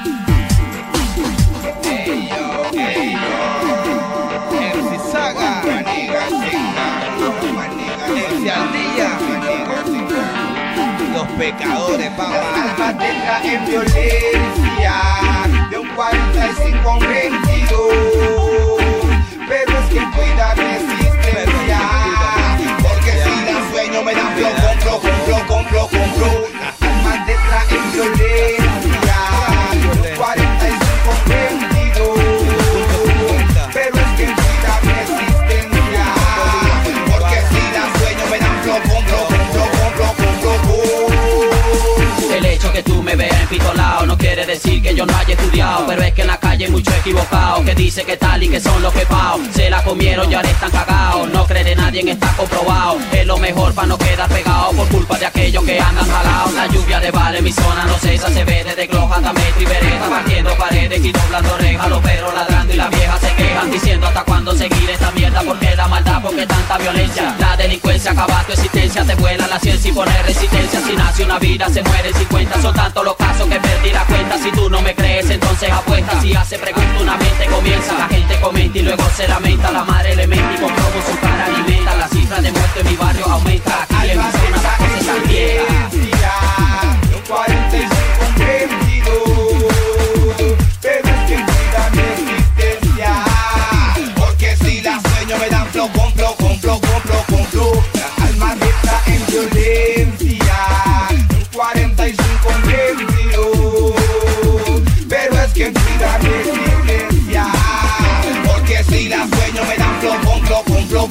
Los pecadores, papá. Alma tendrá en violencia de un 45 a un 22, pero es que cuida resistencia, porque si la sueño me dan complo. Las almas tendrá en violencia de un 45 a un 22, pero es que cuida resistencia, porque si la sueño me dan complo. El hecho que tú me veas empitolado no quiere decir que yo no haya estudiado, pero es que en la calle hay mucho equivocado que dice que tal y que son los que pao. Se la comieron y ahora están cagados, no cree de nadie, está comprobado. Es lo mejor para no quedar pegado por culpa de aquellos que andan jalados. La lluvia de vale, mi zona no cesa, se ve desde Cloja hasta Metro y Vereda, partiendo paredes y doblando rejas, los perros ladrando y las viejas se quejan, diciendo hasta cuándo seguir esta mierda, porque la maldad, porque tanta violencia. La delincuencia acaba tu existencia, te vuela la ciencia y pone resistencia. Si nace una vida se muere 50, son tantos los casos que perdí la cuenta. Si tú no me crees entonces apuesta, si hace pregunta una mente comienza. La gente comenta y luego se lamenta, la madre le mente y con robo su cara alimenta. La cifra de muertos en mi barrio aumenta, aquí en mi zona las cosas están viejas. Un 45 un 22, pero es que cuida mi existencia, porque si la sueño me dan complo. Las almas están en violencia, un 45 un 22, pero es que cuida mi existencia, porque si la sueño me dan complo.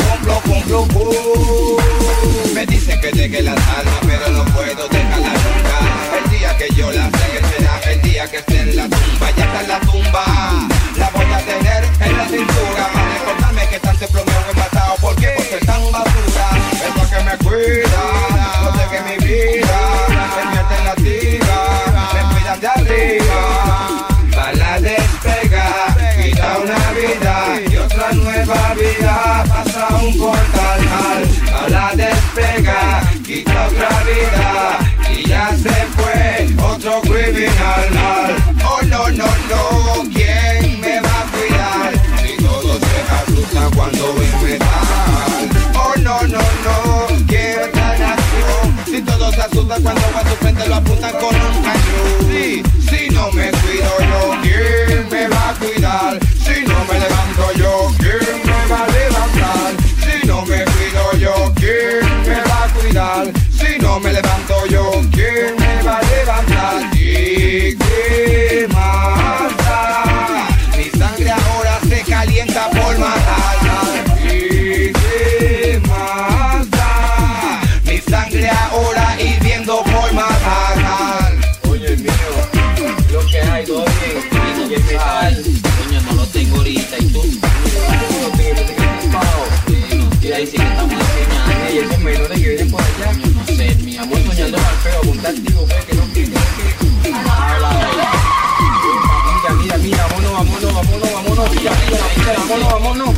Me dicen que llegue la alma, pero no puedo dejarla nunca. El día que yo la sé que será el día que esté en la tumba. Ya está en la tumba, la voy a tener en la cintura. Para recordarme que tanto plomeo he matado. ¿Por qué? Por ser tan basura. Es lo que me cuida, no sé que mi vida es mi alternativa. Me cuidan de arriba, para la despega, quita una vida y otra nueva vida. Pasa un portal a la despega, quita otra vida y ya se fue otro criminal. Oh no, ¿quién me va a cuidar? Si todos se asustan cuando ven metal. Oh no, ¿quién tan acción? Si todos se asustan cuando a su frente lo apuntan con un cañón. Sí, si no me cuido yo, ¿quién me va a cuidar? Si no me levanto yo, ¿quién me va a levantar? Si no me cuido yo, ¿quién me va a cuidar? Si no me levanto yo, ¿quién me va a levantar? ¿Y qué más da? Mi sangre ahora se calienta por matar. ¿Y qué más da? Mi sangre ahora hirviendo por matar. Oye, mío, lo que hay, todo bien. Y el metal, Coño, no lo tengo ahorita, ¿y tú? y ahí sí que estamos enseñando. Y esos menores que vienen por allá, No sé, mi amor, estamos soñando al feo, con táctico, que no. Mira, vámonos, mira, vámonos.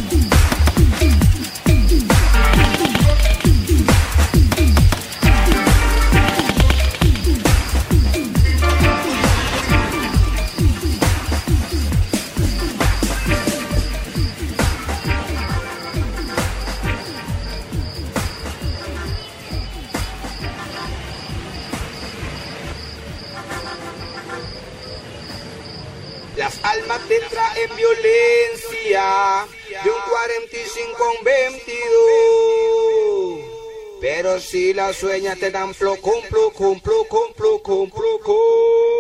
Las almas tendrán en violencia de un 45 a un 22, pero si las sueñas te dan complo.